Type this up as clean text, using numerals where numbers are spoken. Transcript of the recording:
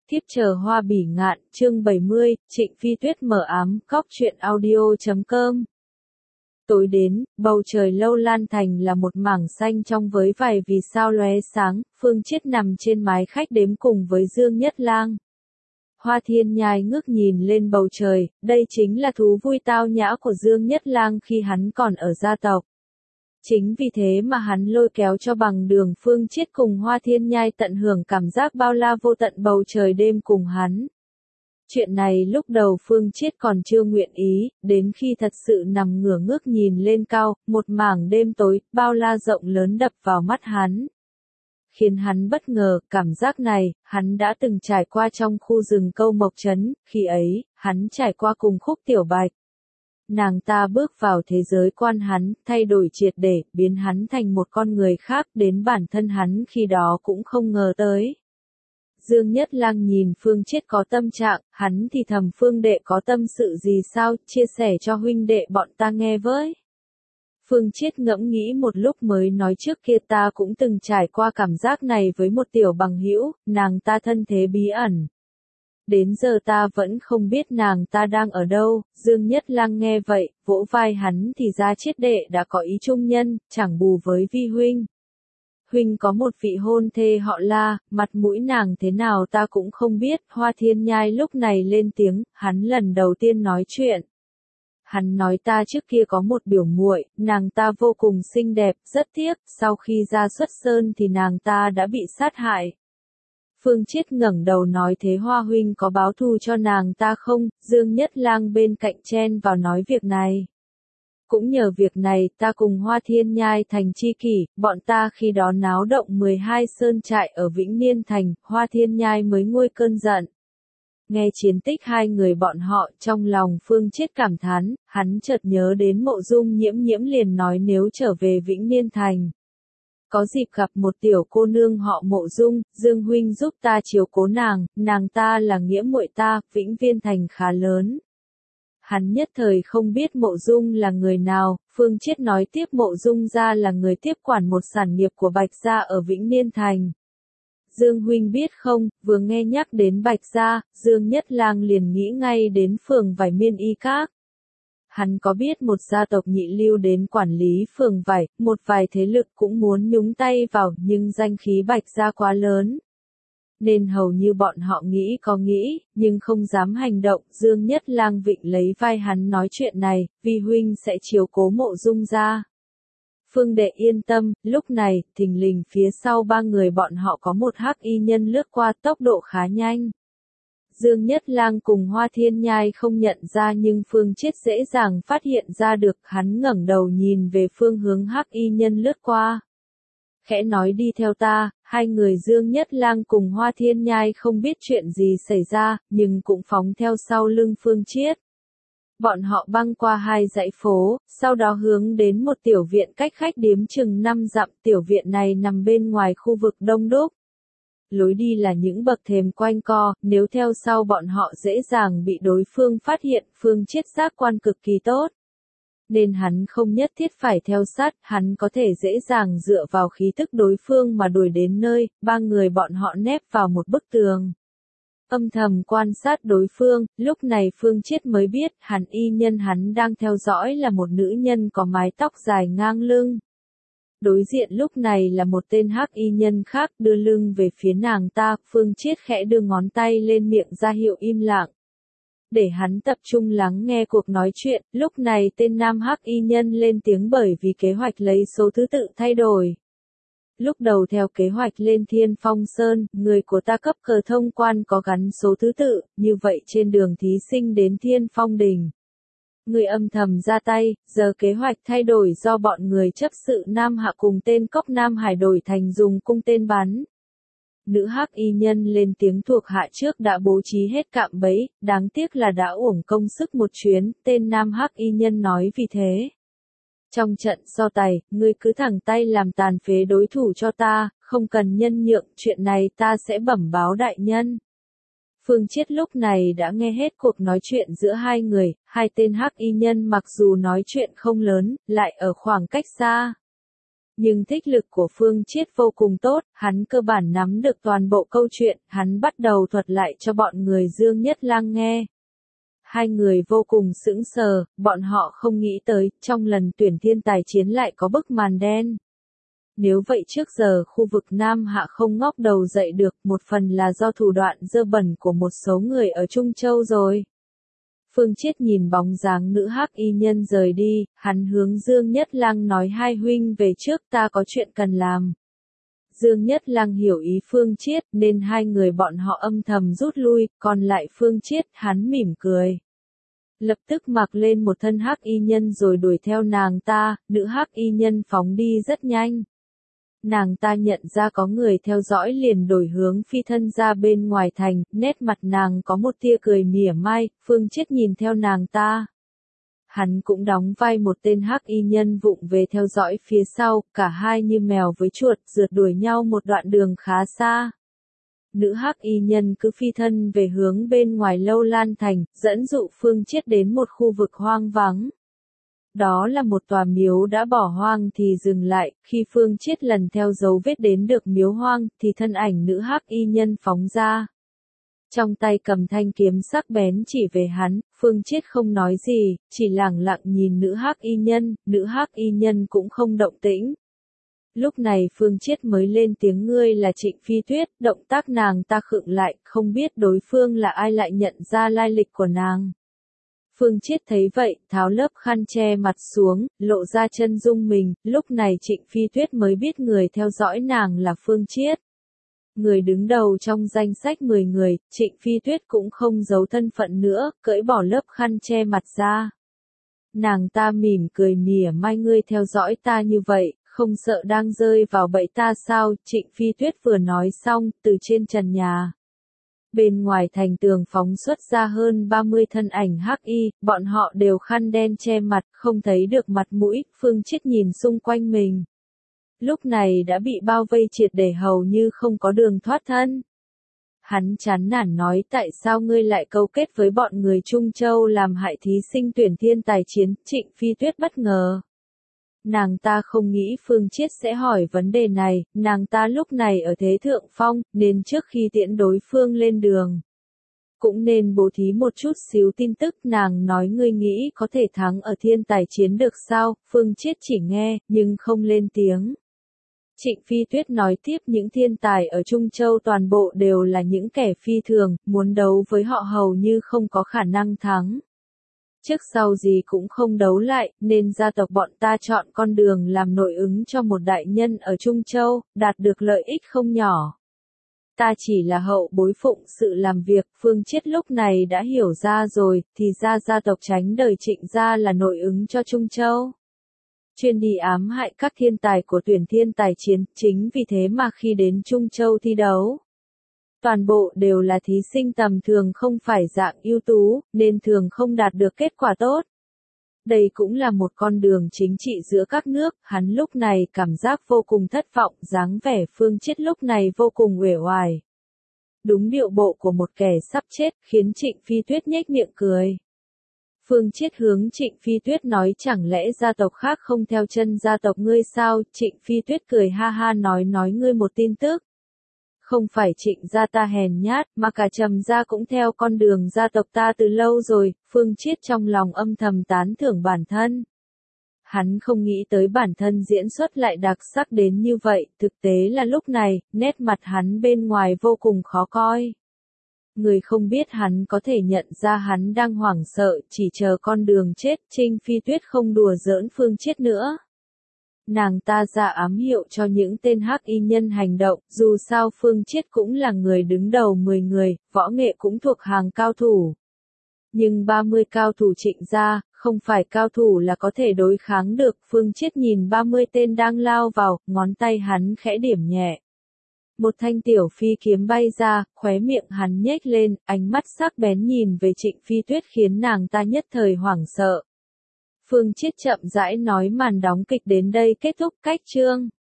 Thiếp chờ hoa bỉ ngạn, chương 70, Trịnh Phi Tuyết mở ám, góc truyện audio.com. Tối đến, bầu trời Lâu Lan Thành là một mảng xanh trong với vài vì sao lóe sáng, Phương Chiết nằm trên mái khách đếm cùng với Dương Nhất Lang. Hoa Thiên Nhai ngước nhìn lên bầu trời, đây chính là thú vui tao nhã của Dương Nhất Lang khi hắn còn ở gia tộc. Chính vì thế mà hắn lôi kéo cho bằng đường Phương Chiết cùng Hoa Thiên Nhai tận hưởng cảm giác bao la vô tận bầu trời đêm cùng hắn. Chuyện này lúc đầu Phương Chiết còn chưa nguyện ý, đến khi thật sự nằm ngửa ngước nhìn lên cao, một mảng đêm tối, bao la rộng lớn đập vào mắt hắn. Khiến hắn bất ngờ, cảm giác này, hắn đã từng trải qua trong khu rừng Câu Mộc Trấn, khi ấy, hắn trải qua cùng Khúc Tiểu Bạch. Nàng ta bước vào thế giới quan hắn, thay đổi triệt để, biến hắn thành một con người khác, đến bản thân hắn khi đó cũng không ngờ tới. Dương Nhất Lang nhìn Phương Chiết có tâm trạng, hắn thì thầm: Phương đệ có tâm sự gì sao, chia sẻ cho huynh đệ bọn ta nghe với. Phương Chiết ngẫm nghĩ một lúc mới nói: trước kia ta cũng từng trải qua cảm giác này với một tiểu bằng hữu, nàng ta thân thế bí ẩn. Đến giờ ta vẫn không biết nàng ta đang ở đâu. Dương Nhất Lang nghe vậy, vỗ vai hắn: thì ra Chiết đệ đã có ý trung nhân, chẳng bù với vi huynh. Huynh có một vị hôn thê họ La, mặt mũi nàng thế nào ta cũng không biết. Hoa Thiên Nhai lúc này lên tiếng, hắn lần đầu tiên nói chuyện. Hắn nói: ta trước kia có một biểu muội, nàng ta vô cùng xinh đẹp, rất tiếc, sau khi ra xuất sơn thì nàng ta đã bị sát hại. Phương Chiết ngẩng đầu nói: thế Hoa huynh có báo thù cho nàng ta không? Dương Nhất Lang bên cạnh chen vào nói: việc này. Cũng nhờ việc này, ta cùng Hoa Thiên Nhai thành tri kỷ, bọn ta khi đó náo động 12 sơn trại ở Vĩnh Niên Thành, Hoa Thiên Nhai mới nguôi cơn giận. Nghe chiến tích hai người bọn họ, trong lòng Phương Chiết cảm thán, hắn chợt nhớ đến Mộ Dung Nhiễm Nhiễm liền nói nếu trở về Vĩnh Niên Thành. Có dịp gặp một tiểu cô nương họ Mộ Dung, Dương huynh giúp ta chiếu cố nàng ta là nghĩa muội ta, Vĩnh Viên Thành khá lớn. Hắn nhất thời không biết Mộ Dung là người nào. Phương Chiết nói tiếp: Mộ Dung gia là người tiếp quản một sản nghiệp của Bạch gia ở Vĩnh Niên Thành. Dương huynh biết không? Vừa nghe nhắc đến Bạch gia, Dương Nhất Lang liền nghĩ ngay đến phường vải Miên Y Các. Hắn có biết một gia tộc nhị lưu đến quản lý phường vải, một vài thế lực cũng muốn nhúng tay vào, nhưng danh khí Bạch gia quá lớn. Nên hầu như bọn họ nghĩ có nghĩ, nhưng không dám hành động. Dương Nhất Lang vịnh lấy vai hắn nói: chuyện này, vi huynh sẽ chiếu cố Mộ Dung gia. Phương đệ yên tâm. Lúc này, thình lình phía sau ba người bọn họ có một hắc y nhân lướt qua, tốc độ khá nhanh. Dương Nhất Lang cùng Hoa Thiên Nhai không nhận ra nhưng Phương Chiết dễ dàng phát hiện ra được. Hắn ngẩng đầu nhìn về phương hướng hắc y nhân lướt qua. Khẽ nói: đi theo ta. Hai người Dương Nhất Lang cùng Hoa Thiên Nhai không biết chuyện gì xảy ra, nhưng cũng phóng theo sau lưng Phương Chiết. Bọn họ băng qua hai dãy phố, sau đó hướng đến một tiểu viện cách khách điếm chừng 5 dặm. Tiểu viện này nằm bên ngoài khu vực đông đúc. Lối đi là những bậc thềm quanh co, nếu theo sau bọn họ dễ dàng bị đối phương phát hiện. Phương Chiết giác quan cực kỳ tốt, nên hắn không nhất thiết phải theo sát, hắn có thể dễ dàng dựa vào khí tức đối phương mà đuổi đến nơi. Ba người bọn họ nép vào một bức tường, âm thầm quan sát đối phương. Lúc này Phương Chiết mới biết, hàn y nhân hắn đang theo dõi là một nữ nhân có mái tóc dài ngang lưng. Đối diện lúc này là một tên hắc y nhân khác, đưa lưng về phía nàng ta. Phương Chiết khẽ đưa ngón tay lên miệng ra hiệu im lặng, để hắn tập trung lắng nghe cuộc nói chuyện. Lúc này tên nam hắc y nhân lên tiếng: bởi vì kế hoạch lấy số thứ tự thay đổi. Lúc đầu theo kế hoạch lên Thiên Phong Sơn, người của ta cấp cờ thông quan có gắn số thứ tự, như vậy trên đường thí sinh đến Thiên Phong Đình. Người âm thầm ra tay, giờ kế hoạch thay đổi do bọn người chấp sự Nam Hạ cùng tên Cốc Nam Hải đổi thành dùng cung tên bắn. Nữ hắc y nhân lên tiếng: thuộc hạ trước đã bố trí hết cạm bẫy, đáng tiếc là đã uổng công sức một chuyến. Tên nam hắc y nhân nói: vì thế, trong trận so tài, ngươi cứ thẳng tay làm tàn phế đối thủ cho ta, không cần nhân nhượng, chuyện này ta sẽ bẩm báo đại nhân. Phương Chiết lúc này đã nghe hết cuộc nói chuyện giữa hai người. Hai tên hắc y nhân mặc dù nói chuyện không lớn, lại ở khoảng cách xa. Nhưng thích lực của Phương Chiết vô cùng tốt, hắn cơ bản nắm được toàn bộ câu chuyện, hắn bắt đầu thuật lại cho bọn người Dương Nhất Lang nghe. Hai người vô cùng sững sờ, bọn họ không nghĩ tới, trong lần tuyển thiên tài chiến lại có bức màn đen. Nếu vậy trước giờ khu vực Nam Hạ không ngóc đầu dậy được, một phần là do thủ đoạn dơ bẩn của một số người ở Trung Châu rồi. Phương Chiết nhìn bóng dáng nữ hắc y nhân rời đi, hắn hướng Dương Nhất Lang nói hai huynh về trước ta có chuyện cần làm. Dương Nhất Lang hiểu ý Phương Chiết nên hai người bọn họ âm thầm rút lui, còn lại Phương Chiết hắn mỉm cười. Lập tức mặc lên một thân hắc y nhân rồi đuổi theo nàng ta, nữ hắc y nhân phóng đi rất nhanh. Nàng ta nhận ra có người theo dõi liền đổi hướng phi thân ra bên ngoài thành, nét mặt nàng có một tia cười mỉa mai, Phương Chiết nhìn theo nàng ta. Hắn cũng đóng vai một tên hắc y nhân vụng về theo dõi phía sau, cả hai như mèo với chuột rượt đuổi nhau một đoạn đường khá xa. Nữ hắc y nhân cứ phi thân về hướng bên ngoài Lâu Lan thành, dẫn dụ Phương Chiết đến một khu vực hoang vắng. Đó là một tòa miếu đã bỏ hoang thì dừng lại, khi Phương Chiết lần theo dấu vết đến được miếu hoang, thì thân ảnh nữ hắc y nhân phóng ra. Trong tay cầm thanh kiếm sắc bén chỉ về hắn, Phương Chiết không nói gì, chỉ lẳng lặng nhìn nữ hắc y nhân cũng không động tĩnh. Lúc này Phương Chiết mới lên tiếng ngươi là Trịnh Phi Tuyết, động tác nàng ta khựng lại, không biết đối phương là ai lại nhận ra lai lịch của nàng. Phương Chiết thấy vậy, tháo lớp khăn che mặt xuống, lộ ra chân dung mình, lúc này Trịnh Phi Tuyết mới biết người theo dõi nàng là Phương Chiết. Người đứng đầu trong danh sách 10 người, Trịnh Phi Tuyết cũng không giấu thân phận nữa, cởi bỏ lớp khăn che mặt ra. Nàng ta mỉm cười mỉa mai ngươi theo dõi ta như vậy, không sợ đang rơi vào bẫy ta sao, Trịnh Phi Tuyết vừa nói xong, từ trên trần nhà. Bên ngoài thành tường phóng xuất ra hơn 30 thân ảnh hắc y, bọn họ đều khăn đen che mặt, không thấy được mặt mũi, Phương Chiết nhìn xung quanh mình. Lúc này đã bị bao vây triệt để hầu như không có đường thoát thân. Hắn chán nản nói tại sao ngươi lại câu kết với bọn người Trung Châu làm hại thí sinh tuyển thiên tài chiến, Trịnh Phi Tuyết bất ngờ. Nàng ta không nghĩ Phương Chiết sẽ hỏi vấn đề này, nàng ta lúc này ở thế thượng phong, nên trước khi tiễn đối phương lên đường. Cũng nên bố thí một chút xíu tin tức, nàng nói ngươi nghĩ có thể thắng ở thiên tài chiến được sao, Phương Chiết chỉ nghe, nhưng không lên tiếng. Trịnh Phi Tuyết nói tiếp những thiên tài ở Trung Châu toàn bộ đều là những kẻ phi thường, muốn đấu với họ hầu như không có khả năng thắng. Trước sau gì cũng không đấu lại, nên gia tộc bọn ta chọn con đường làm nội ứng cho một đại nhân ở Trung Châu, đạt được lợi ích không nhỏ. Ta chỉ là hậu bối phụng sự làm việc, Phương Chiết lúc này đã hiểu ra rồi, thì ra gia tộc Tránh đời Trịnh gia là nội ứng cho Trung Châu. Chuyên đi ám hại các thiên tài của tuyển thiên tài chiến, chính vì thế mà khi đến Trung Châu thi đấu. Toàn bộ đều là thí sinh tầm thường không phải dạng ưu tú, nên thường không đạt được kết quả tốt. Đây cũng là một con đường chính trị giữa các nước, hắn lúc này cảm giác vô cùng thất vọng, dáng vẻ Phương Chiết lúc này vô cùng uể oải. Đúng điệu bộ của một kẻ sắp chết, khiến Trịnh Phi Tuyết nhếch miệng cười. Phương Chiết hướng Trịnh Phi Tuyết nói chẳng lẽ gia tộc khác không theo chân gia tộc ngươi sao, Trịnh Phi Tuyết cười ha ha nói ngươi một tin tức. Không phải Trịnh gia ta hèn nhát, mà cả Trầm gia cũng theo con đường gia tộc ta từ lâu rồi, Phương Chiết trong lòng âm thầm tán thưởng bản thân. Hắn không nghĩ tới bản thân diễn xuất lại đặc sắc đến như vậy, thực tế là lúc này, nét mặt hắn bên ngoài vô cùng khó coi. Người không biết hắn có thể nhận ra hắn đang hoảng sợ, chỉ chờ con đường chết, Trịnh Phi Tuyết không đùa giỡn Phương Chiết nữa. Nàng ta ra ám hiệu cho những tên hắc y nhân hành động, dù sao Phương Chiết cũng là người đứng đầu 10 người, võ nghệ cũng thuộc hàng cao thủ. Nhưng 30 cao thủ Trịnh gia, không phải cao thủ là có thể đối kháng được, Phương Chiết nhìn 30 tên đang lao vào, ngón tay hắn khẽ điểm nhẹ. Một thanh tiểu phi kiếm bay ra, khóe miệng hắn nhếch lên, ánh mắt sắc bén nhìn về Trịnh Phi Tuyết khiến nàng ta nhất thời hoảng sợ. Phương Chiết chậm rãi nói màn đóng kịch đến đây kết thúc, cách chương.